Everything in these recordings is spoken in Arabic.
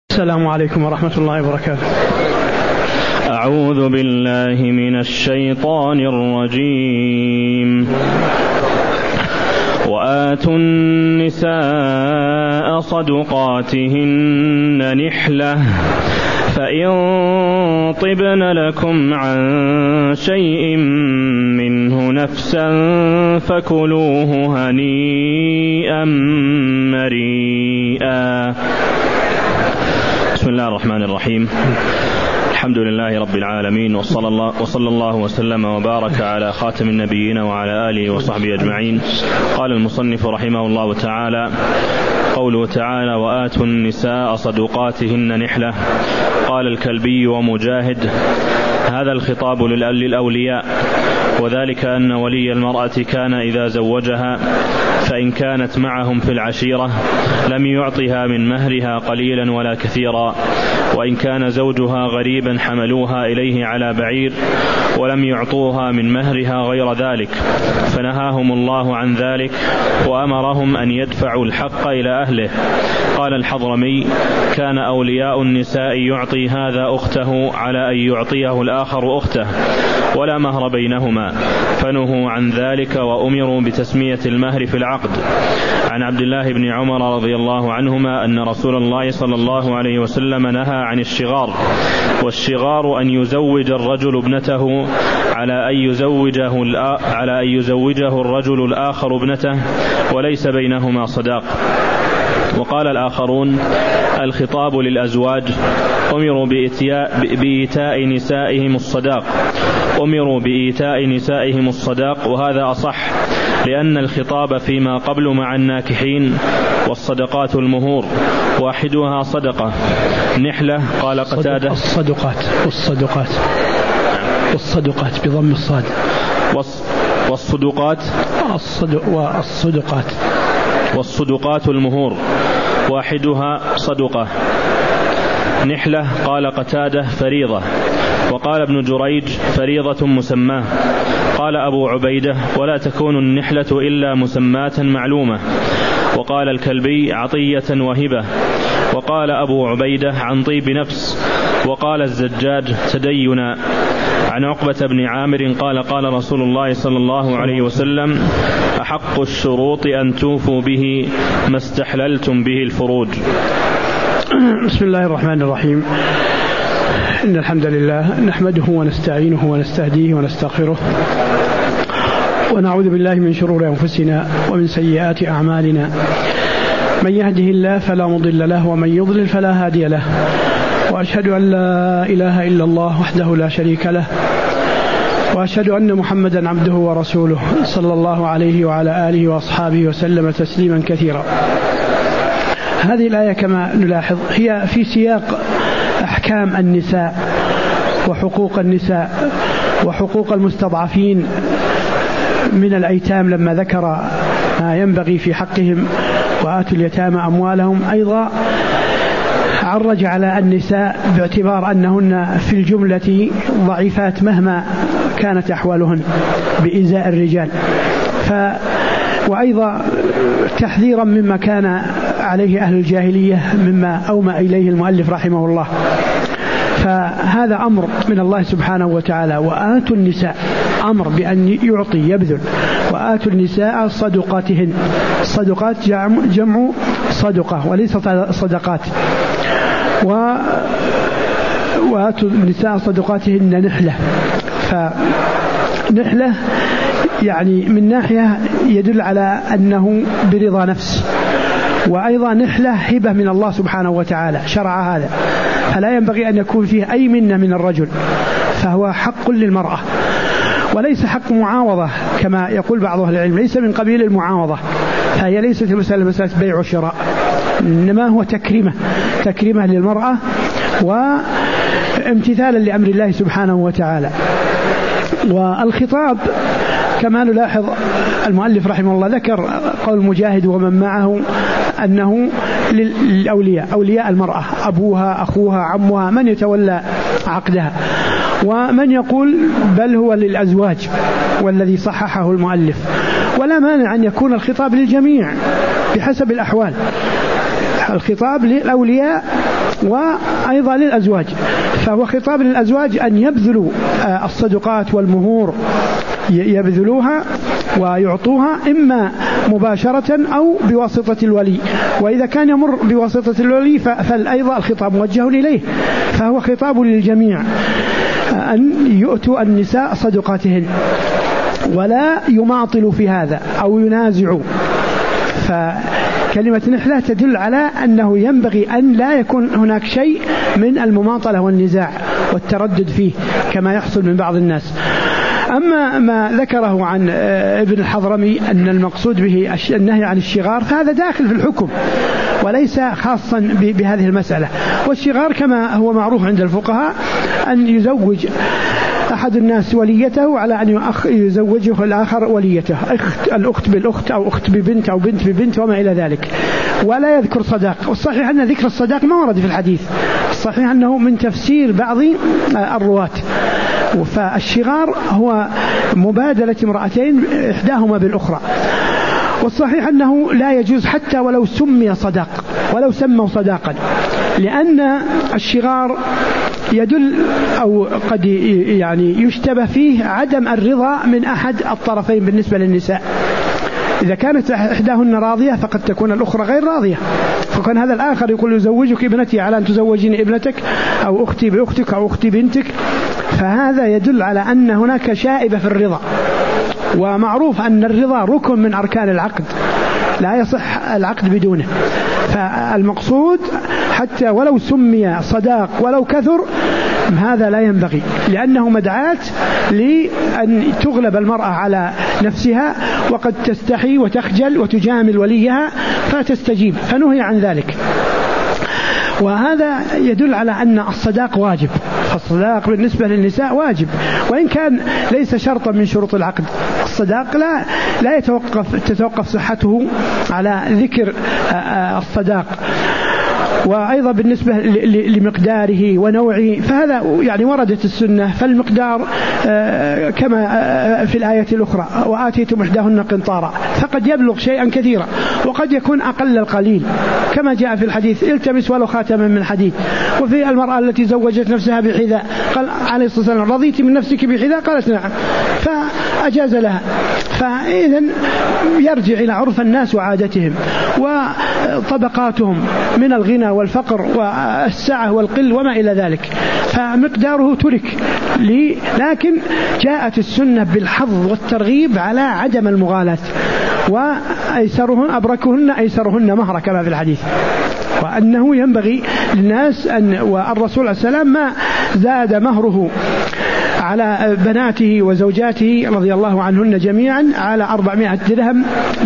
السلام عليكم ورحمة الله وبركاته. أعوذ بالله من الشيطان الرجيم. وآتوا النساء صدقاتهن نحلة فإن طبن لكم عن شيء منه نفسا فكلوه هنيئا مريئا. بسم الله الرحمن الرحيم. الحمد لله رب العالمين، وصلى الله وسلم وبارك على خاتم النبيين وعلى آله وصحبه أجمعين. قال المصنف رحمه الله تعالى: قوله تعالى: وآتوا النساء صدقاتهن نحلة. قال الكلبي ومجاهد: هذا الخطاب للأولياء، وذلك أن ولي المرأة كان إذا زوجها فإن كانت معهم في العشيرة لم يعطها من مهرها قليلا ولا كثيرا، وإن كان زوجها غريبا حملوها إليه على بعير ولم يعطوها من مهرها غير ذلك، فنهاهم الله عن ذلك وأمرهم أن يدفعوا الحق إلى أهله. قال الحضرمي: كان أولياء النساء يعطي هذا أخته على أن يعطيه الآخر أخته ولا مهر بينهما، فنهوا عن ذلك وأمروا بتسمية المهر في العقد. عن عبد الله بن عمر رضي الله عنهما أن رسول الله صلى الله عليه وسلم نهى عن الشغار، والشغار أن يزوج الرجل ابنته على أن يزوجه الرجل الآخر ابنته وليس بينهما صداق. وقال الآخرون: الخطاب للأزواج، أمروا بإيتاء نسائهم الصداق، وهذا أصح لأن الخطاب فيما قبل مع الناكحين، والصدقات المهور واحدها صدقة نحلة. قال قتادة: والصدقات بضم الصاد، والصدقات المهور واحدها صدقة نحلة. قال قتادة: فريضة. وقال ابن جريج: فريضة مسماه. قال أبو عبيدة: ولا تكون النحلة إلا مسماة معلومة. وقال الكلبي: عطية وهبة. وقال أبو عبيدة: عن طيب نفس. وقال الزجاج: تدينا. عن عقبة بن عامر قال: قال رسول الله صلى الله عليه وسلم: أحق الشروط أن توفوا به ما استحللتم به الفروج. بسم الله الرحمن الرحيم. إن الحمد لله نحمده ونستعينه ونستهديه ونستغفره، ونعوذ بالله من شرور أنفسنا ومن سيئات أعمالنا. من يهده الله فلا مضل له، ومن يضلل فلا هادي له. وأشهد أن لا إله إلا الله وحده لا شريك له، وأشهد أن محمدا عبده ورسوله صلى الله عليه وعلى آله وأصحابه وسلم تسليما كثيرا. هذه الآية كما نلاحظ هي في سياق أحكام النساء وحقوق النساء وحقوق المستضعفين من الأيتام، لما ذكر ما ينبغي في حقهم: وآتوا اليتامى أموالهم. أيضا عرج على النساء باعتبار أنهن في الجملة ضعيفات مهما كانت أحوالهن بإزاء الرجال، وأيضا تحذيرا مما كان عليه أهل الجاهلية مما أومأ إليه المؤلف رحمه الله. فهذا أمر من الله سبحانه وتعالى. وآتوا النساء، أمر بأن يعطي يبذل. وآتوا النساء صدقاتهن. الصدقات جمع صدقة وليس صدقات. وآتوا النساء صدقاتهن نحلة. فنحلة يعني من ناحية يدل على أنه برضا نفس، وأيضا نحلة هبة من الله سبحانه وتعالى شرع هذا، فلا ينبغي أن يكون فيه أي منة من الرجل، فهو حق للمرأة وليس حق معاوضة كما يقول بعض أهل العلم، ليس من قبيل المعاوضة، فهي ليست مسألة بيع وشراء، إنما هو تكريمة للمرأة وامتثالا لأمر الله سبحانه وتعالى. والخطاب كما نلاحظ المؤلف رحمه الله ذكر قول مجاهد ومن معه أنه للأولياء، أولياء المرأة، أبوها، أخوها، عمها، من يتولى عقدها. ومن يقول بل هو للأزواج، والذي صححه المؤلف. ولا مانع أن يكون الخطاب للجميع بحسب الأحوال. الخطاب للأولياء وأيضا للأزواج، فهو خطاب للأزواج أن يبذلوا الصدقات والمهور، يبذلوها ويعطوها إما مباشرة أو بواسطة الولي، وإذا كان يمر بواسطة الولي فأيضا الخطاب موجه إليه، فهو خطاب للجميع أن يؤتوا النساء صدقاتهن ولا يماطلوا في هذا أو ينازعوا. فكلمة نحلة تدل على أنه ينبغي أن لا يكون هناك شيء من المماطلة والنزاع والتردد فيه كما يحصل من بعض الناس. أما ما ذكره عن ابن الحضرمي أن المقصود به النهي عن الشغار، فهذا داخل في الحكم وليس خاصا بهذه المسألة. والشغار كما هو معروف عند الفقهاء أن يزوج أحد الناس وليته على أن يزوجه الآخر وليته، الأخت بالأخت أو أخت ببنت أو بنت ببنت وما إلى ذلك، ولا يذكر صداق. والصحيح أن ذكر الصداق ما ورد في الحديث، الصحيح أنه من تفسير بعض الرواة. فالشغار هو مبادلة امرأتين إحداهما بالأخرى، والصحيح أنه لا يجوز حتى ولو سمي صداق، ولو سموا صداقا، لأن الشغار يدل أو قد يعني يشتبه فيه عدم الرضا من أحد الطرفين بالنسبة للنساء. إذا كانت إحداهن راضية فقد تكون الأخرى غير راضية، فكان هذا الآخر يقول يزوجك ابنتي على أن تزوجيني ابنتك، أو أختي بأختك أو أختي بنتك، فهذا يدل على أن هناك شائبة في الرضا. ومعروف أن الرضا ركن من أركان العقد، لا يصح العقد بدونه. فالمقصود حتى ولو سمي صداق ولو كثر هذا لا ينبغي، لأنه مدعاة لأن تغلب المرأة على نفسها، وقد تستحي وتخجل وتجامل وليها فتستجيب، فنهي عن ذلك. وهذا يدل على أن الصداق واجب، فالصداق بالنسبة للنساء واجب، وإن كان ليس شرطا من شروط العقد. الصداق لا تتوقف صحته على ذكر الصداق. وأيضا بالنسبة لمقداره ونوعه فهذا يعني وردت السنة، فالمقدار كما في الآية الأخرى وآتيتم إحداهن قنطارا، فقد يبلغ شيئا كثيرا وقد يكون أقل القليل، كما جاء في الحديث التمس ولو خاتما من حديد. وفي المرأة التي زوجت نفسها بحذاء قال عليه الصلاة والسلام رضيت من نفسك بحذاء؟ قالت نعم، فأجاز لها. فإذا يرجع إلى عرف الناس وعادتهم وطبقاتهم من الغنى والفقر والسعة والقل وما إلى ذلك، فمقداره ترك لكن جاءت السنة بالحظ والترغيب على عدم المغالاة، وأيسرهن أبركهن أيسرهن مهرا كما في الحديث، وأنه ينبغي للناس والرسول عليه السلام ما زاد مهره على بناته وزوجاته رضي الله عنهن جميعا على 400 درهم،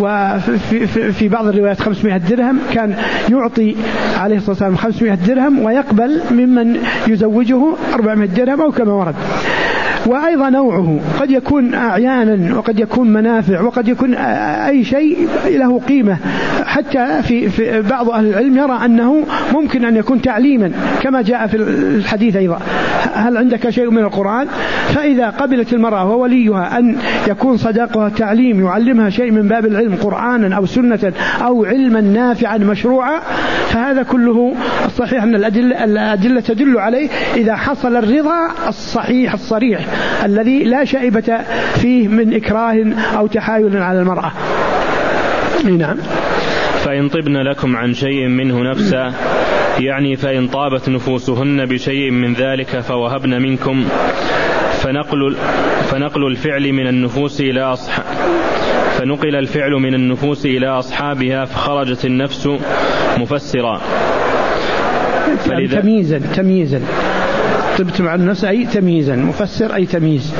وفي بعض الروايات 500 درهم، كان يعطي عليه الصلاة والسلام 500 درهم ويقبل ممن يزوجه 400 درهم أو كما ورد. وأيضا نوعه قد يكون أعيانا وقد يكون منافع وقد يكون أي شيء له قيمة، حتى في بعض أهل العلم يرى أنه ممكن أن يكون تعليما كما جاء في الحديث أيضا هل عندك شيء من القرآن؟ فإذا قبلت المرأة ووليها أن يكون صداقها تعليم يعلمها شيء من باب العلم قرآنا أو سنة أو علما نافعا مشروعا، فهذا كله الصحيح أن الأدلة تدل عليه إذا حصل الرضا الصحيح الصريح الذي لا شائبة فيه من إكراه أو تحايل على المرأة. نعم. فإن طبن لكم عن شيء منه نفسا، يعني فإن طابت نفوسهن بشيء من ذلك فوهبن منكم، فنقل الفعل من النفوس إلى فنقل الفعل من النفوس إلى أصحابها فخرجت النفس مفسرا. تمييزا طبت مع النفس أي تمييزا، مفسر أي تمييز.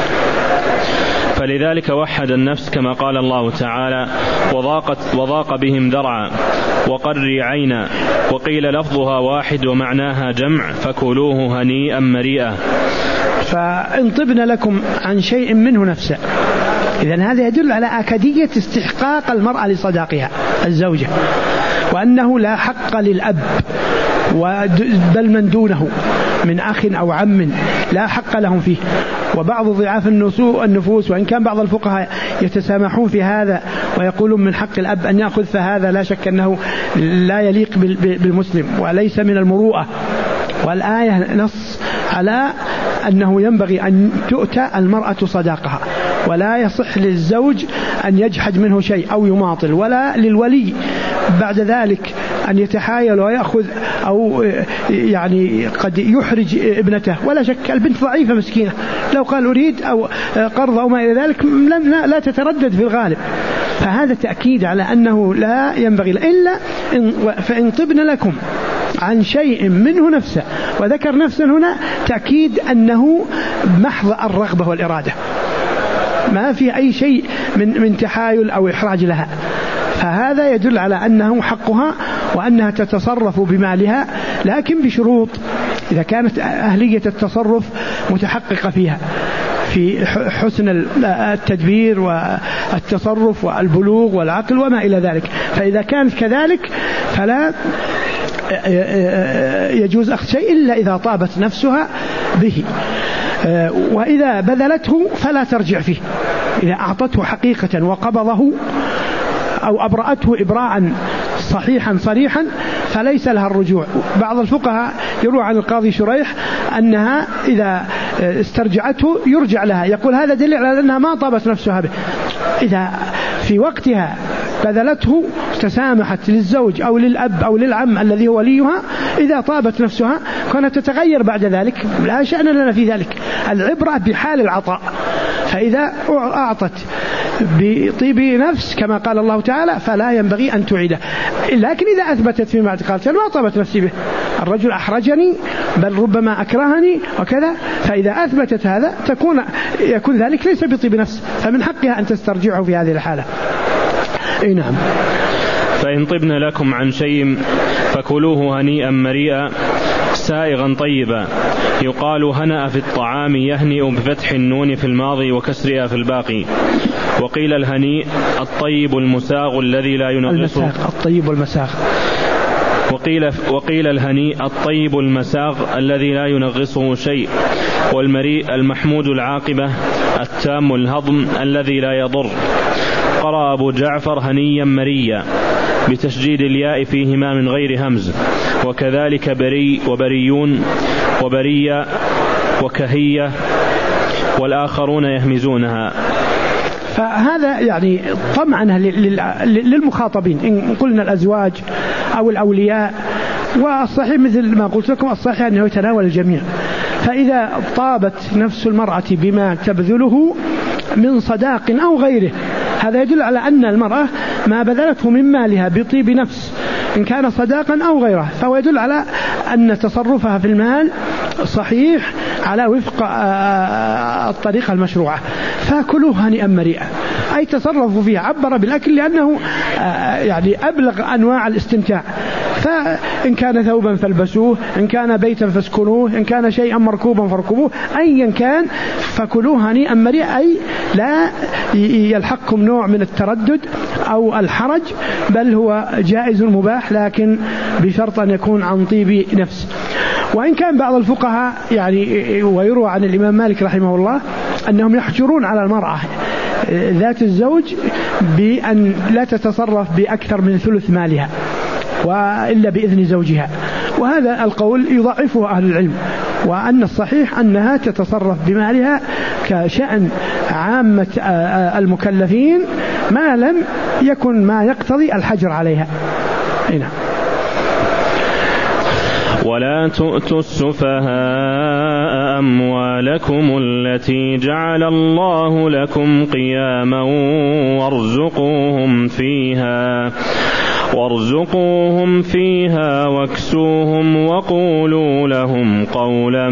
فلذلك وحد النفس كما قال الله تعالى وضاق بهم ذرعا وقري عينا، وقيل لفظها واحد ومعناها جمع فكلوه هنيئا مريئا. فإن طبن لكم عن شيء منه نفسا، إذن هذا يدل على أكدية استحقاق المرأة لصداقها الزوجة، وأنه لا حق للأب بل من دونه من أخ أو عم لا حق لهم فيه. وبعض ضعاف النفوس وإن كان بعض الفقهاء يتسامحون في هذا ويقولون من حق الأب أن يأخذ، فهذا لا شك أنه لا يليق بالمسلم وليس من المروءة. والآية نص على أنه ينبغي أن تؤتى المرأة صداقها، ولا يصح للزوج أن يجحد منه شيء أو يماطل، ولا للولي بعد ذلك أن يتحايل ويأخذ أو يعني قد يحرج ابنته. ولا شك البنت ضعيفة مسكينة، لو قال أريد أو قرض أو ما إلى ذلك لا تتردد في الغالب. فهذا تأكيد على أنه لا ينبغي إلا فإن طبن لكم عن شيء منه نفسه، وذكر نفسا هنا تأكيد أنه محض الرغبة والإرادة، ما في أي شيء من تحايل أو إحراج لها. فهذا يدل على أنه حقها وأنها تتصرف بمالها، لكن بشروط إذا كانت أهلية التصرف متحققة فيها في حسن التدبير والتصرف والبلوغ والعقل وما إلى ذلك. فإذا كانت كذلك فلا يجوز أخذ شيء إلا إذا طابت نفسها به، وإذا بذلته فلا ترجع فيه. إذا أعطته حقيقة وقبضه أو أبرأته إبراء صحيحا صريحا فليس لها الرجوع. بعض الفقهاء يروى عن القاضي شريح أنها إذا استرجعته يرجع لها، يقول هذا دليل على أنها ما طابت نفسها به. إذا في وقتها بذلته تسامحت للزوج أو للأب أو للعم الذي هو وليها، إذا طابت نفسها كانت تتغير بعد ذلك، لا شأن لنا في ذلك. العبرة بحال العطاء، فإذا أعطت بطيب نفس كما قال الله تعالى فلا ينبغي أن تعيده. لكن إذا أثبتت فيما قالت ما طابت نفسي به، الرجل أحرجني بل ربما أكرهني وكذا، فإذا أثبتت هذا يكون ذلك ليس بطيب نفس، فمن حقها أن تسترجعه في هذه الحالة. أي نعم. فإن طبن لكم عن شيء فكلوه هنيئا مريئا سائغا طيبا. يقال هنأ في الطعام يهنئ بفتح النون في الماضي وكسرها في الباقي. وقيل الهنيء الطيب المساغ الذي لا ينغصه، الطيب والمساغ. وقيل الهنيء الطيب المساغ الذي لا ينغصه شيء. والمريء المحمود العاقبة التام الهضم الذي لا يضر. قرأ أبو جعفر هنيا مريا بتشديد الياء فيهما من غير همز، وكذلك بري وبريون وبرية وكهية والآخرون يهمزونها. فهذا يعني طمعا للمخاطبين إن قلنا الأزواج أو الأولياء، والصحيح مثل ما قلت لكم الصحيح أنه يتناول الجميع. فإذا طابت نفس المرأة بما تبذله من صداق أو غيره، هذا يدل على أن المرأة ما بذلته من مالها بطيب نفس إن كان صداقا أو غيره، فهو يدل على أن تصرفها في المال صحيح على وفق الطريقة المشروعة. فكلوه هنيئا مريئا، أي تصرفوا فيها. عبر بالأكل لأنه يعني أبلغ أنواع الاستمتاع. فإن كان ثوبا فالبسوه، إن كان بيتا فاسكنوه، إن كان شيئا مركوبا فاركبوه، أيا كان فكلوه هنيئا مريئا، أي لا يلحقكم نوع من التردد أو الحرج، بل هو جائز مباح، لكن بشرط أن يكون عن طيب نفس. وإن كان بعض الفقهاء يعني ويروى عن الإمام مالك رحمه الله أنهم يحجرون على المرأة ذات الزوج بأن لا تتصرف بأكثر من ثلث مالها وإلا بإذن زوجها، وهذا القول يضعفه أهل العلم، وأن الصحيح أنها تتصرف بمالها كشأن عامة المكلفين ما لم يكن ما يقتضي الحجر عليها. هنا ولا تؤتوا السفهاء أموالكم التي جعل الله لكم قياما وارزقوهم فيها واكسوهم وقولوا لهم قولا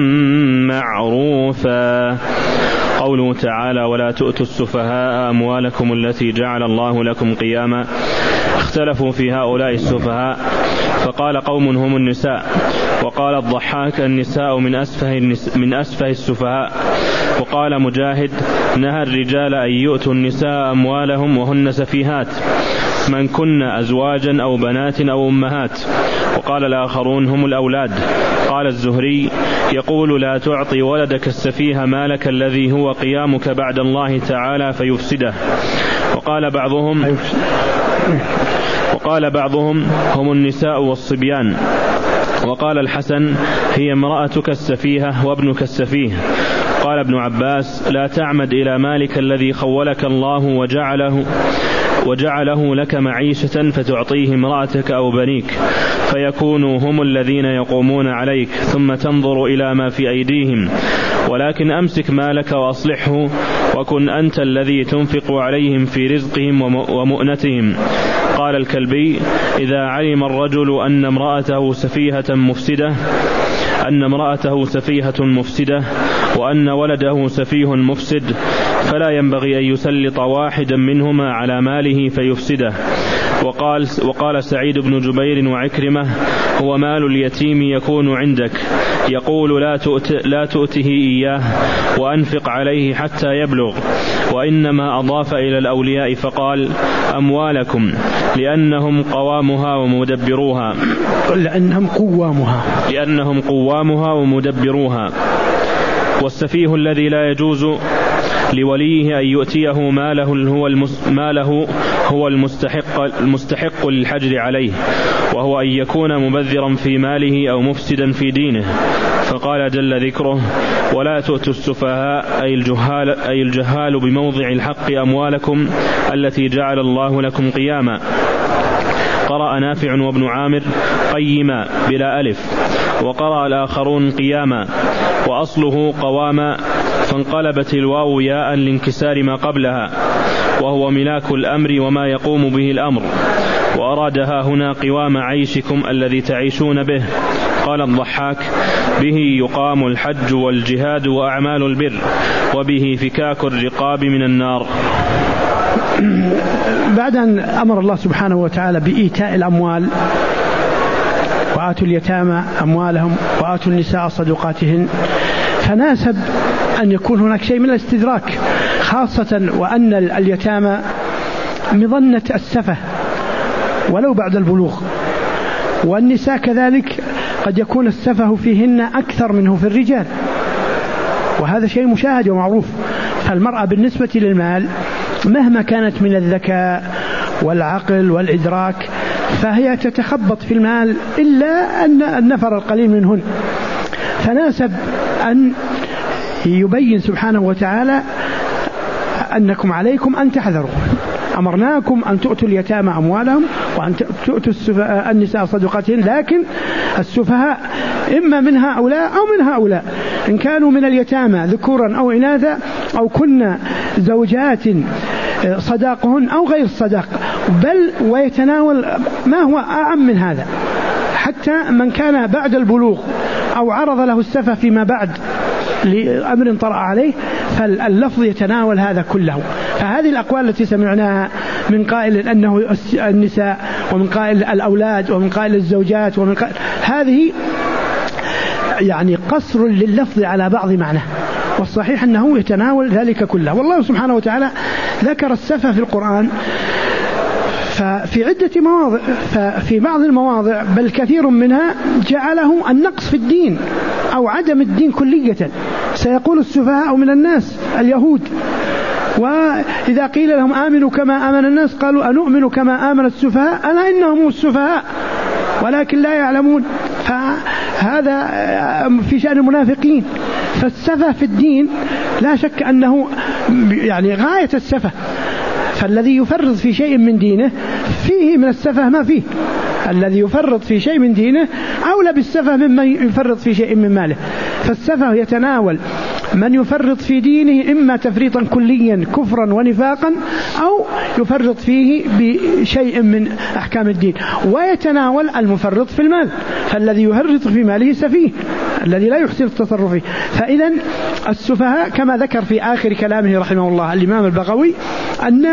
معروفا. قوله تعالى ولا تؤتوا السفهاء أموالكم التي جعل الله لكم قياما، اختلفوا في هؤلاء السفهاء، فقال قوم هم النساء، وقال الضحاك النساء من أسفه السفهاء، وقال مجاهد نهى الرجال أن يؤتوا النساء أموالهم وهن سفيهات، من كن أزواجا أو بنات أو أمهات. وقال الآخرون هم الأولاد. قال الزهري يقول لا تعطي ولدك السفيه مالك الذي هو قيامك بعد الله تعالى فيفسده. وقال بعضهم هم النساء والصبيان. وقال الحسن هي امرأتك السفيهة وابنك السفيه. قال ابن عباس لا تعمد إلى مالك الذي خولك الله وجعله لك معيشة فتعطيه امرأتك أو بنيك فيكونوا هم الذين يقومون عليك ثم تنظر إلى ما في أيديهم، ولكن أمسك مالك وأصلحه وكن أنت الذي تنفق عليهم في رزقهم ومؤنتهم. قال الكلبي إذا علم الرجل أن امرأته سفيهة مفسدة وأن ولده سفيه مفسد فلا ينبغي أن يسلط واحدا منهما على ماله فيفسده. وقال سعيد بن جبير وعكرمة هو مال اليتيم يكون عندك يقول لا تؤته إياه وأنفق عليه حتى يبلغ. وإنما أضاف إلى الأولياء فقال أموالكم لأنهم قوامها ومدبروها. والسفيه الذي لا يجوز لوليه أن يؤتيه ماله هو المستحق للحجر عليه، وهو أن يكون مبذرا في ماله أو مفسدا في دينه. فقال جل ذكره ولا تؤتوا السفهاء أي الجهال بموضع الحق أموالكم التي جعل الله لكم قياما. قرأ نافع وابن عامر قيما بلا ألف، وقرأ الآخرون قياما، وأصله قواما فانقلبت الواو ياء لانكسار ما قبلها، وهو ملاك الأمر وما يقوم به الأمر، وأرادها هنا قوام عيشكم الذي تعيشون به. قال الضحاك به يقام الحج والجهاد وأعمال البر، وبه فكاك الرقاب من النار. بعد أن أمر الله سبحانه وتعالى بإيتاء الأموال وآتوا اليتامى أموالهم وآتوا النساء صدقاتهن، فناسب أن يكون هناك شيء من الاستدراك، خاصة وأن اليتامى مظنة السفه ولو بعد البلوغ، والنساء كذلك قد يكون السفه فيهن أكثر منه في الرجال، وهذا شيء مشاهد ومعروف. فالمرأة بالنسبة للمال مهما كانت من الذكاء والعقل والإدراك فهي تتخبط في المال إلا أن النفر القليل منهن. فناسب أن يبين سبحانه وتعالى أنكم عليكم أن تحذروا، أمرناكم أن تؤتوا اليتامى أموالهم وأن تؤتوا النساء صدقاتهن، لكن السفهاء إما من هؤلاء أو من هؤلاء، إن كانوا من اليتامى ذكورا أو إناثا، أو كنا زوجات صداقهن أو غير صداق، بل ويتناول ما هو أعم من هذا، حتى من كان بعد البلوغ أو عرض له السفه فيما بعد لأمر طرأ عليه، فاللفظ يتناول هذا كله. فهذه الأقوال التي سمعناها من قائل أنه النساء، ومن قائل الأولاد، ومن قائل الزوجات، ومن قائل، هذه يعني قصر لللفظ على بعض معناه، والصحيح أنه يتناول ذلك كله. والله سبحانه وتعالى ذكر السفه في القرآن ففي عدة مواضع، ففي بعض المواضع بل كثير منها جعله النقص في الدين أو عدم الدين كلية. سيقول السفهاء من الناس اليهود، وإذا قيل لهم آمنوا كما آمن الناس قالوا أنؤمن كما آمن السفهاء ألا إنهم السفهاء ولكن لا يعلمون. فهذا في شأن المنافقين. فالسفه في الدين لا شك أنه يعني غاية السفه، فالذي يفرط في شيء من دينه فيه من السفه ما فيه، الذي يفرط في شيء من دينه أولى بالسفه ممن يفرط في شيء من ماله. فالسفه يتناول من يفرط في دينه إما تفريطا كليا كفرا ونفاقا، أو يفرط فيه بشيء من أحكام الدين، ويتناول المفرط في المال، فالذي يفرط في ماله سفيه الذي لا يحسن التصرف فيه. فإذا السفهاء كما ذكر في آخر كلامه رحمه الله الإمام البغوي أن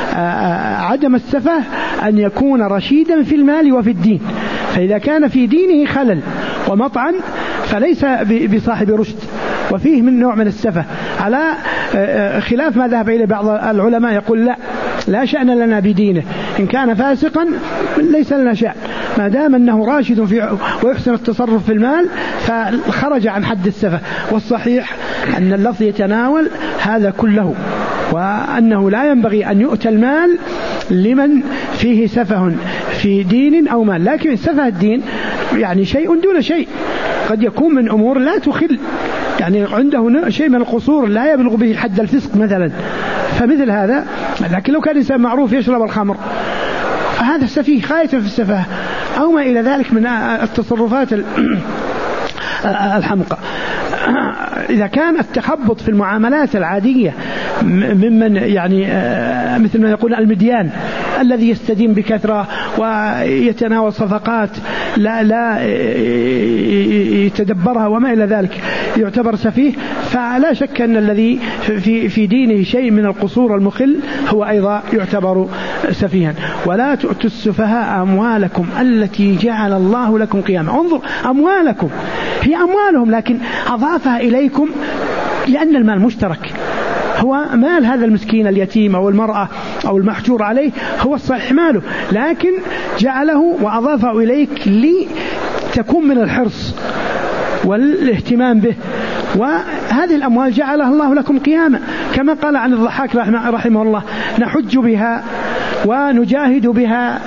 عدم السفه أن يكون رشيدا في المال وفي الدين، فإذا كان في دينه خلل ومطعن فليس بصاحب رشد، وفيه من نوع من السفه، على خلاف ما ذهب إليه بعض العلماء يقول لا شأن لنا بدينه، إن كان فاسقا ليس لنا شأن، ما دام أنه راشد ويحسن التصرف في المال فخرج عن حد السفه. والصحيح أن اللفظ يتناول هذا كله، وأنه لا ينبغي أن يؤتى المال لمن فيه سفه في دين أو مال. لكن سفه الدين يعني شيء دون شيء، قد يكون من أمور لا تخل، يعني عنده شيء من القصور لا يبلغ به حد الفسق مثلا، فمثل هذا. لكن لو كان إنسان معروف يشرب الخمر فهذا سفيه خايف في السفاه أو ما إلى ذلك من التصرفات الحمقى. إذا كان التخبط في المعاملات العادية ممن يعني مثل ما يقول المديان الذي يستدين بكثرة ويتناول صفقات لا يتدبرها وما إلى ذلك يعتبر سفيه، فلا شك أن الذي في دينه شيء من القصور المخل هو أيضا يعتبر سفيها. ولا تؤتوا السفهاء أموالكم التي جعل الله لكم قياما. انظر، أموالكم هي أموالهم لكن أضافها إليكم لأن المال مشترك، هو مال هذا المسكين اليتيم أو المرأة أو المحجور عليه هو الصحيح ماله، لكن جعله وأضافه إليك لتكون من الحرص والاهتمام به. وهذه الأموال جعلها الله لكم قياما، كما قال عن الضحاك رحمه الله: نحج بها ونجاهد بها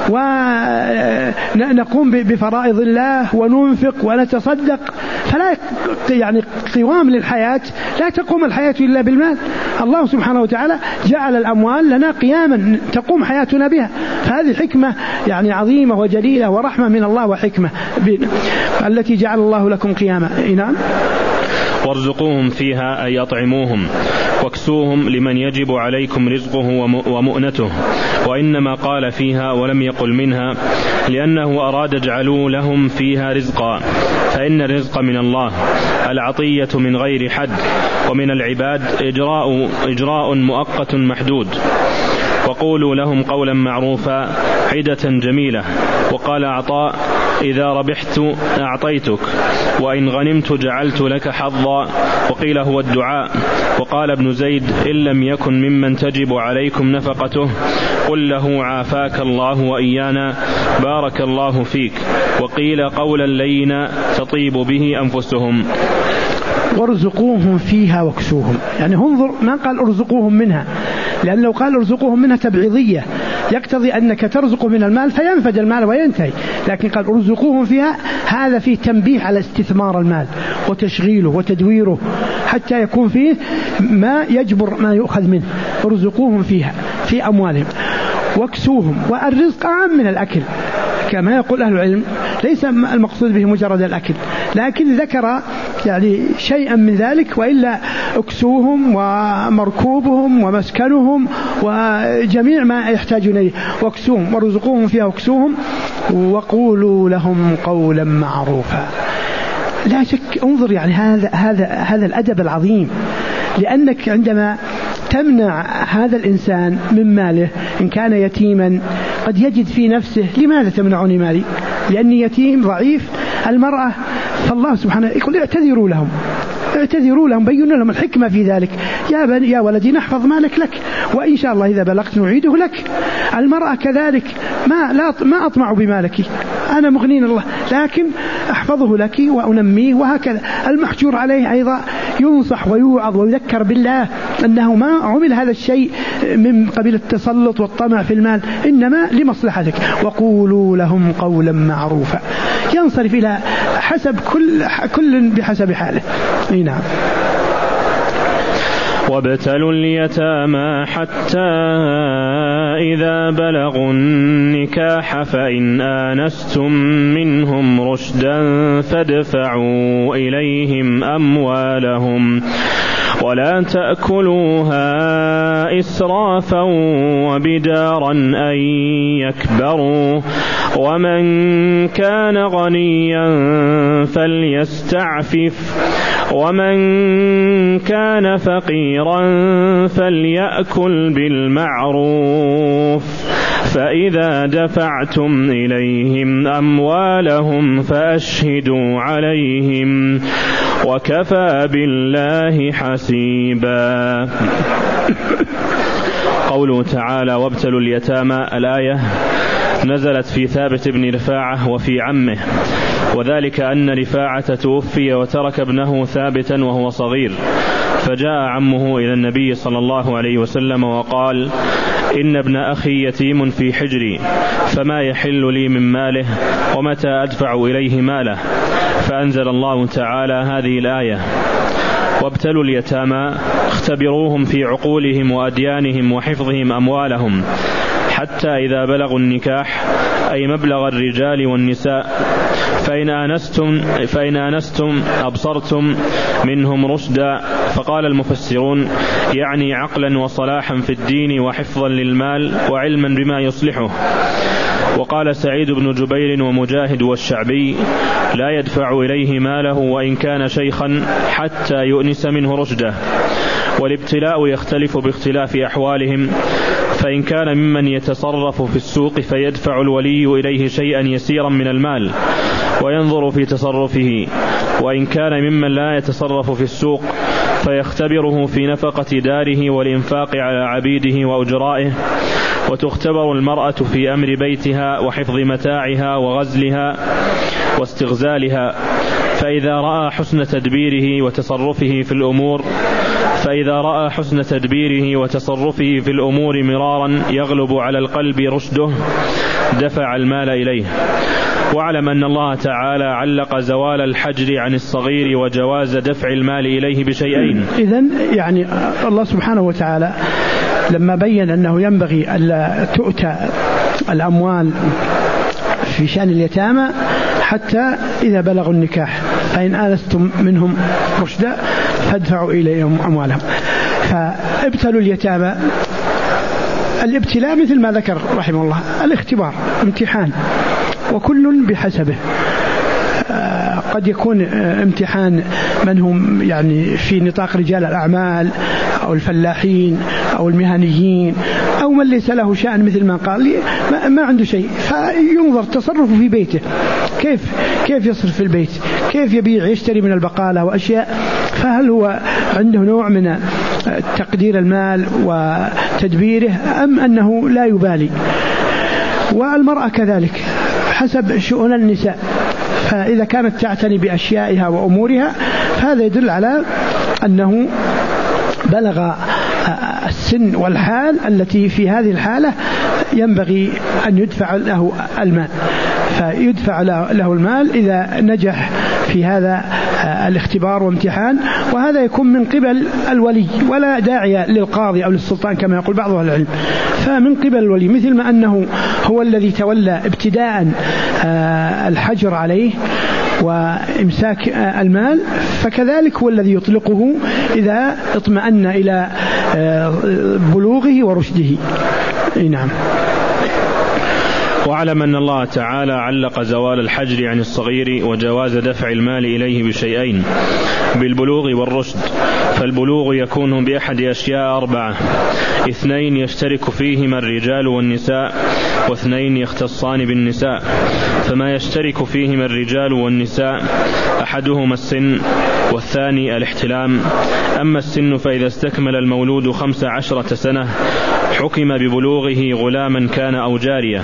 ونقوم بفرائض الله وننفق ونتصدق. فلا يعني قوام للحياة، لا تقوم الحياة إلا بالمال. الله سبحانه وتعالى جعل الأموال لنا قياما تقوم حياتنا بها، فهذه حكمة يعني عظيمة وجليلة ورحمة من الله وحكمة التي جعل الله لكم قياما. نعم. وارزقوهم فيها أي أطعموهم واكسوهم لمن يجب عليكم رزقه ومؤنته. وإنما قال فيها ولم يقل منها لأنه أراد اجعلوا لهم فيها رزقا، فإن الرزق من الله، العطية من غير حد، ومن العباد إجراء مؤقت محدود. وقولوا لهم قولا معروفا عدة جميلة. وقال عطاء: إذا ربحت أعطيتك، وإن غنمت جعلت لك حظا. وقيل هو الدعاء. وقال ابن زيد: إن لم يكن ممن تجب عليكم نفقته قل له عافاك الله وإيانا بارك الله فيك. وقيل قولا لينا تطيب به أنفسهم. وارزقوهم فيها واكسوهم، يعني انظر ما قال ارزقوهم منها، لأن لو قال ارزقوهم منها تبعيضية يقتضي أنك ترزق من المال فينفد المال وينتهي، لكن قال ارزقوهم فيها، هذا فيه تنبيه على استثمار المال وتشغيله وتدويره حتى يكون فيه ما يجبر ما يؤخذ منه. ارزقوهم فيها في أموالهم واكسوهم. والرزق عام من الأكل كما يقول أهل العلم، ليس المقصود به مجرد الأكل، لكن ذكر يعني شيئا من ذلك، وإلا اكسوهم ومركوبهم ومسكنهم وجميع ما يحتاجون إليه. واكسوهم وارزقوهم فيها واكسوهم وقولوا لهم قولا معروفا. لا شك، انظر يعني هذا الأدب العظيم، لأنك عندما تمنع هذا الإنسان من ماله إن كان يتيما قد يجد في نفسه لماذا تمنعني مالي؟ لأني يتيم ضعيف. المرأة فالله سبحانه يقول اعتذروا لهم، بينوا لهم الحكمة في ذلك. يا ولدي نحفظ مالك لك، وإن شاء الله إذا بلغت نعيده لك. المرأة كذلك، ما أطمع بمالك، أنا مغنين الله، لكن أحفظه لك وأنميه. وهكذا المحجور عليه أيضا ينصح ويوعظ ويذكر بالله أنه ما عمل هذا الشيء من قبيل التسلط والطمع في المال، إنما لمصلحتك. وقولوا لهم قولا معروفا. ينصرف إلى حسب كل بحسب حاله. نعم. وابتلوا اليتامى حتى إذا بلغوا النكاح فإن آنستم منهم رشدا فادفعوا إليهم أموالهم ولا تأكلوها إسرافا وبدارا أن يكبروا ومن كان غنيا فليستعفف ومن كان فقيرا فليأكل بالمعروف فإذا دفعتم إليهم أموالهم فأشهدوا عليهم وكفى بالله حسيبا. قوله تعالى وابتلوا اليتامى، الآية نزلت في ثابت بن رفاعة وفي عمه، وذلك أن رفاعة توفي وترك ابنه ثابتا وهو صغير، فجاء عمه إلى النبي صلى الله عليه وسلم وقال إن ابن أخي يتيم في حجري، فما يحل لي من ماله ومتى أدفع إليه ماله؟ فأنزل الله تعالى هذه الآية وابتلوا اليتامى اختبروهم في عقولهم وأديانهم وحفظهم أموالهم حتى إذا بلغوا النكاح، أي مبلغ الرجال والنساء، فإن آنستم أبصرتم منهم رشدا. فقال المفسرون يعني عقلا وصلاحا في الدين وحفظا للمال وعلما بما يصلحه. وقال سعيد بن جبير ومجاهد والشعبي لا يدفع إليه ماله وإن كان شيخا حتى يؤنس منه رشده. والابتلاء يختلف باختلاف أحوالهم، فإن كان ممن يتصرف في السوق فيدفع الولي إليه شيئا يسيرا من المال وينظر في تصرفه، وإن كان ممن لا يتصرف في السوق فيختبره في نفقة داره والإنفاق على عبيده وأجرائه. وتختبر المرأة في أمر بيتها وحفظ متاعها وغزلها واستغزالها، فإذا رأى حسن تدبيره وتصرفه في الأمور مرارا يغلب على القلب رشده دفع المال إليه. واعلم أن الله تعالى علق زوال الحجر عن الصغير وجواز دفع المال إليه بشيئين. إذن يعني الله سبحانه وتعالى لما بين أنه ينبغي ألا تؤتى الأموال في شأن اليتامى حتى إذا بلغوا النكاح، فإن آنستم منهم رشدا فادفعوا إليهم أموالهم. فابتلوا اليتامى، الابتلاء مثل ما ذكر رحمه الله الاختبار، امتحان، وكل بحسبه. قد يكون امتحان من هم يعني في نطاق رجال الأعمال أو الفلاحين أو المهنيين أو من ليس له شأن، مثل ما قال لي ما عنده شيء، فينظر تصرفه في بيته، كيف يصرف في البيت، كيف يبيع يشتري من البقالة وأشياء، فهل هو عنده نوع من تقدير المال وتدبيره أم أنه لا يبالي. والمرأة كذلك حسب شؤون النساء، فإذا كانت تعتني بأشيائها وأمورها فهذا يدل على أنه بلغ السن والحال التي في هذه الحالة ينبغي أن يدفع له المال، فيدفع له المال إذا نجح في هذا الاختبار وامتحان. وهذا يكون من قبل الولي ولا داعي للقاضي أو للسلطان كما يقول بعض أهل العلم، فمن قبل الولي، مثل ما أنه هو الذي تولى ابتداء الحجر عليه وإمساك المال، فكذلك هو الذي يطلقه إذا اطمأن إلى بلوغه ورشده. نعم. واعلم أن الله تعالى علق زوال الحجر عن الصغير وجواز دفع المال إليه بشيئين: بالبلوغ والرشد. فالبلوغ يكون بأحد أشياء 4: 2 يشترك فيهما الرجال والنساء، و2 يختصان بالنساء. فما يشترك فيهما الرجال والنساء أحدهما السن والثاني الاحتلام. أما السن فإذا استكمل المولود 15 سنة حكم ببلوغه غلاما كان أو جارية،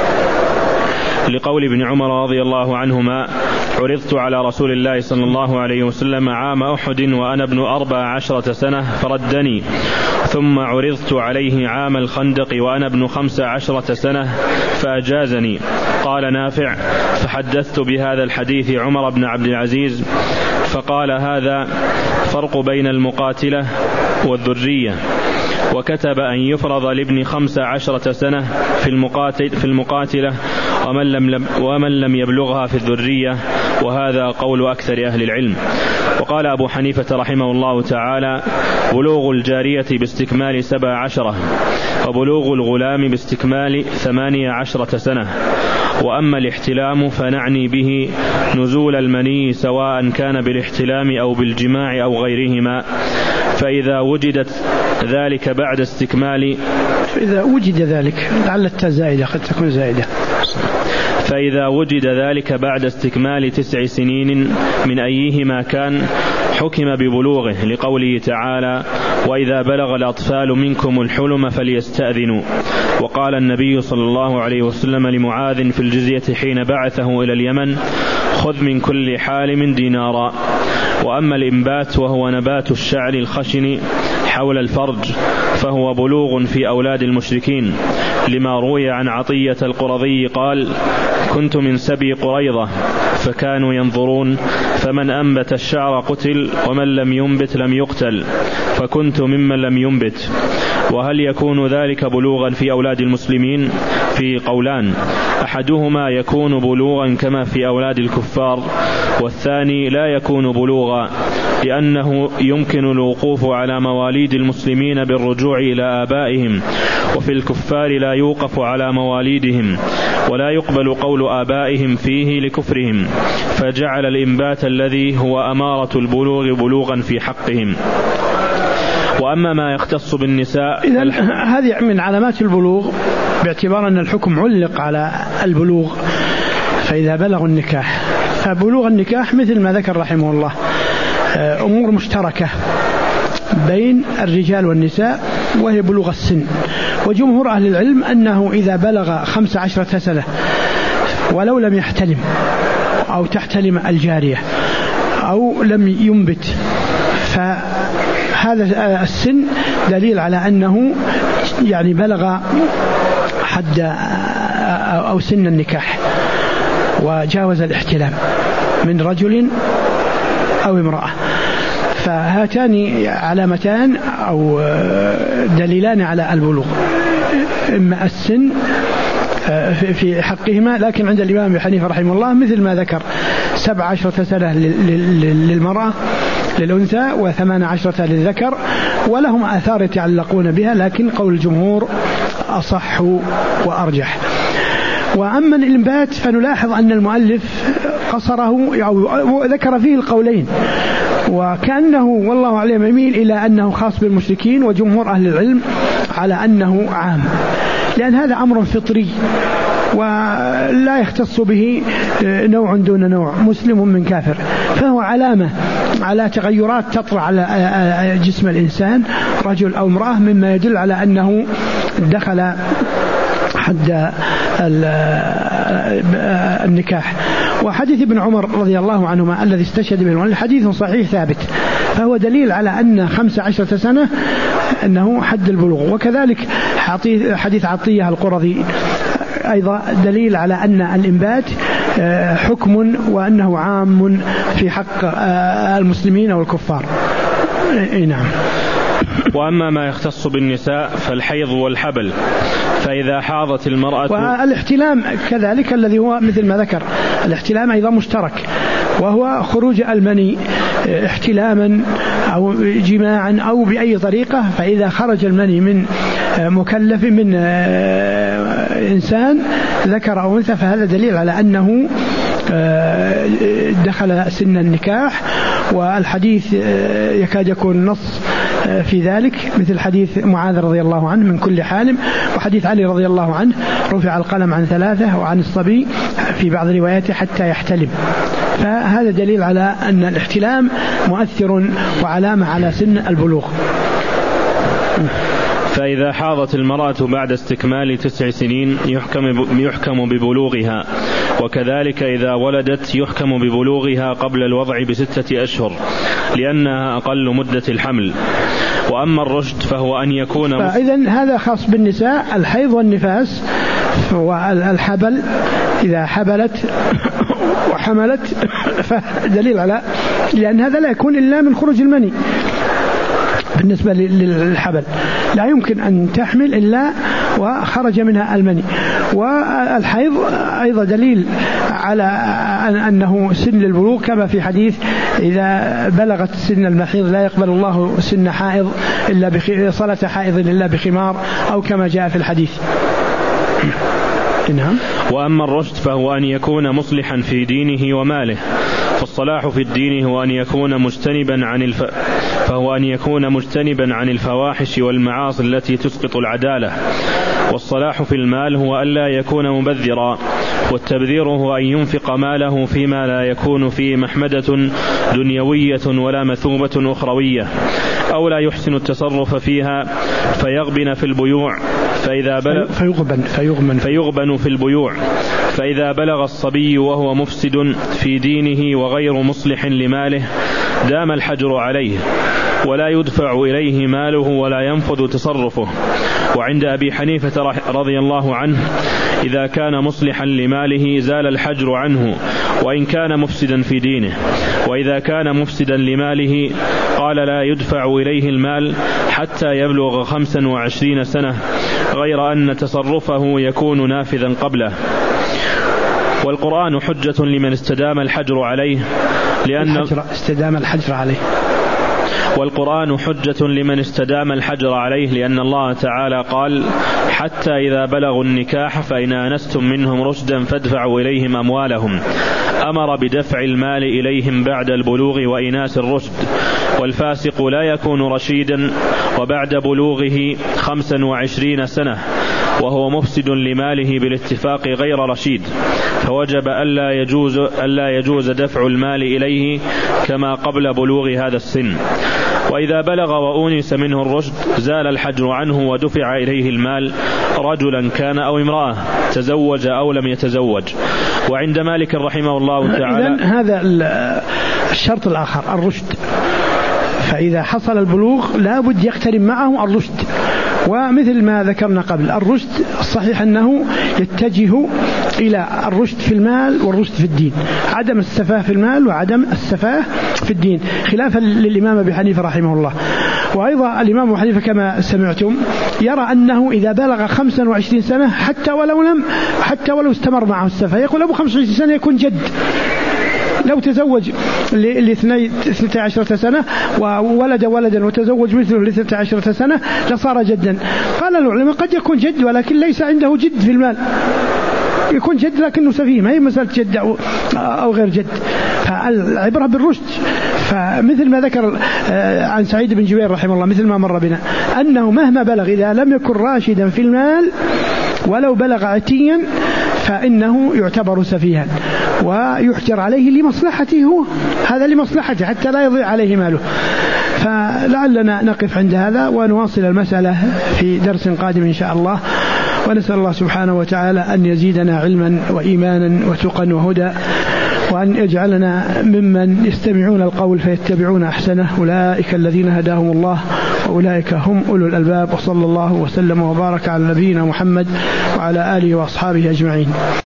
لقول ابن عمر رضي الله عنهما: عرضت على رسول الله صلى الله عليه وسلم عام أحد وأنا ابن 14 سنة فردني، ثم عرضت عليه عام الخندق وأنا ابن 15 سنة فأجازني. قال نافع: فحدثت بهذا الحديث عمر بن عبد العزيز فقال: هذا فرق بين المقاتلة والذرية، وكتب أن يفرض لابن 15 سنة في المقاتلة ومن لم يبلغها في الذرية، وهذا قول أكثر أهل العلم. وقال أبو حنيفة رحمه الله تعالى: بلوغ الجارية باستكمال 17، وبلوغ الغلام باستكمال 18 سنة. وأما الاحتلام فنعني به نزول المني سواء كان بالاحتلام أو بالجماع أو غيرهما، فإذا وجدت ذلك بعد استكمال، فإذا وجد ذلك لعل التاء زائدة قد تكون زائدة، فإذا وجد ذلك بعد استكمال 9 سنين من أيهما كان حكم ببلوغه لقوله تعالى: وإذا بلغ الأطفال منكم الحلم فليستأذنوا. وقال النبي صلى الله عليه وسلم لمعاذ في الجزية حين بعثه إلى اليمن: خذ من كل حالم دينارا. وأما الإنبات وهو نبات الشعر الخشن حول الفرج فهو بلوغ في أولاد المشركين، لما روي عن عطية القرظي قال: كنت من سبي قريظة فكانوا ينظرون، فمن أنبت الشعر قتل ومن لم ينبت لم يقتل، فكنت ممن لم ينبت. وهل يكون ذلك بلوغا في أولاد المسلمين؟ في قولان: أحدهما يكون بلوغا كما في أولاد الكفار، والثاني لا يكون بلوغا، لأنه يمكن الوقوف على مواليد المسلمين بالرجوع إلى آبائهم، وفي الكفار لا يوقف على مواليدهم، ولا يقبل قول آبائهم فيه لكفرهم، فجعل الإنبات الذي هو أمارة البلوغ بلوغا في حقهم. وأما ما يختص بالنساء، إذن هذه من علامات البلوغ باعتبار أن الحكم علق على البلوغ. فإذا بلغ النكاح، فبلوغ النكاح مثل ما ذكر رحمه الله أمور مشتركة بين الرجال والنساء، وهي بلوغ السن. وجمهور أهل العلم أنه إذا بلغ 15 سنة ولو لم يحتلم أو تحتلم الجارية أو لم ينبت، فهذا السن دليل على أنه يعني بلغ حد أو سن النكاح وجاوز الاحتلام من رجل أو امرأة. فهاتان علامتان أو دليلان على البلوغ، إما السن في حقهما، لكن عند الإمام أبي حنيفة رحمه الله مثل ما ذكر 17 سنة للمرأة للأنثى و18 للذكر، ولهم آثار يتعلقون بها، لكن قول الجمهور أصح وأرجح. وأما الإنبات فنلاحظ أن المؤلف قصره أو ذكر فيه القولين، وكأنه والله أعلم يميل إلى أنه خاص بالمشركين، وجمهور أهل العلم على أنه عام، لأن هذا أمر فطري ولا يختص به نوع دون نوع، مسلم من كافر، فهو علامة على تغيرات تطرأ على جسم الإنسان رجل أو امرأة، مما يدل على أنه دخل حد النكاح. وحديث ابن عمر رضي الله عنهما الذي استشهد به الحديث صحيح ثابت، فهو دليل على أن 15 سنة أنه حد البلوغ. وكذلك حديث عطية القرظي أيضا دليل على أن الإنبات حكم وأنه عام في حق المسلمين والكفار. نعم. وأما ما يختص بالنساء فالحيض والحبل، فإذا حاضت المرأة، والاحتلام كذلك الذي هو مثل ما ذكر، الاحتلام أيضا مشترك، وهو خروج المني احتلاما أو جماعا أو بأي طريقة. فإذا خرج المني من مكلف من إنسان ذكر أو أنثى، فهذا دليل على أنه دخل سن النكاح. والحديث يكاد يكون نص في ذلك، مثل حديث معاذ رضي الله عنه من كل حالم، وحديث علي رضي الله عنه رفع القلم عن 3 وعن الصبي في بعض رواياته حتى يحتلم. فهذا دليل على أن الاحتلام مؤثر وعلامة على سن البلوغ. فإذا حاضت المرأة بعد استكمال 9 سنين يحكم ببلوغها، وكذلك إذا ولدت يحكم ببلوغها قبل الوضع ب6 أشهر، لأنها أقل مدة الحمل. وأما الرشد فهو أن يكون فإذن هذا خاص بالنساء، الحيض والنفاس والحبل، إذا حبلت وحملت فدليل على، لأن هذا لا يكون إلا من خروج المني. بالنسبة للحبل لا يمكن أن تحمل إلا وخرج منها المني. والحيض أيضا دليل على أنه سن البلوغ، كما في حديث إذا بلغت سن المحيض لا يقبل الله سن حائض إلا صلاة حائض إلا بخمار، أو كما جاء في الحديث. نعم. وأما الرشد فهو أن يكون مصلحا في دينه وماله، فالصلاح في الدين هو أن يكون مجتنبا عن الفواحش والمعاصي التي تسقط العدالة. والصلاح في المال هو ألا يكون مبذرا، والتبذير هو أن ينفق ماله فيما لا يكون فيه محمدة دنيوية ولا مثوبة أخروية، أو لا يحسن التصرف فيها فيغبن في البيوع فيغبن في البيوع، فإذا بلغ الصبي وهو مفسد في دينه وغير مصلح لماله دام الحجر عليه، ولا يدفع إليه ماله ولا ينفذ تصرفه. وعند أبي حنيفة رضي الله عنه إذا كان مصلحا لماله زال الحجر عنه وإن كان مفسدا في دينه، وإذا كان مفسدا لماله قال لا يدفع إليه المال حتى يبلغ 25 سنة، غير أن تصرفه يكون نافذا قبله. والقرآن حجة لمن استدام الحجر عليه والقرآن حجة لمن استدام الحجر عليه، لأن الله تعالى قال حتى إذا بلغوا النكاح فإن آنستم منهم رشدا فادفعوا إليهم أموالهم، أمر بدفع المال إليهم بعد البلوغ وإناس الرشد. والفاسق لا يكون رشيدا وبعد بلوغه 25 سنة وهو مفسد لماله بالاتفاق غير رشيد، فوجب ألا يجوز دفع المال إليه كما قبل بلوغ هذا السن. وإذا بلغ وأونس منه الرشد زال الحجر عنه ودفع إليه المال، رجلا كان أو امرأة، تزوج أو لم يتزوج. وعند مالك رحمه الله تعالى هذا الشرط الآخر الرشد، فإذا حصل البلوغ لا بد يقترن معه الرشد. ومثل ما ذكرنا قبل، الرشد الصحيح أنه يتجه إلى الرشد في المال والرشد في الدين، عدم السفاه في المال وعدم السفاه في الدين، خلافا للإمام أبي حنيفة رحمه الله. وأيضا الإمام أبي حنيفة كما سمعتم يرى أنه إذا بلغ 25 سنة حتى ولو استمر معه السفاه، يقول أبو 25 سنة يكون جد. لو تزوج ل12 سنة وولد ولدا وتزوج مثله ل12 سنة لصار جدا. قال العلماء قد يكون جد ولكن ليس عنده جد في المال، يكون جد لكنه سفيه، ما هي مسألة جد أو غير جد. فالعبرة بالرشد. فمثل ما ذكر عن سعيد بن جبير رحمه الله مثل ما مر بنا أنه مهما بلغ إذا لم يكن راشدا في المال ولو بلغ عتيا فإنه يعتبر سفيها ويحجر عليه لمصلحته، هو هذا لمصلحته حتى لا يضيع عليه ماله. فلعلنا نقف عند هذا ونواصل المسألة في درس قادم إن شاء الله، ونسأل الله سبحانه وتعالى أن يزيدنا علما وإيمانا وتقا وهدى، وأن يجعلنا ممن يستمعون القول فيتبعون أحسنه، أولئك الذين هداهم الله وأولئك هم أولو الألباب. وصلى الله وسلم وبارك على نبينا محمد وعلى آله وأصحابه أجمعين.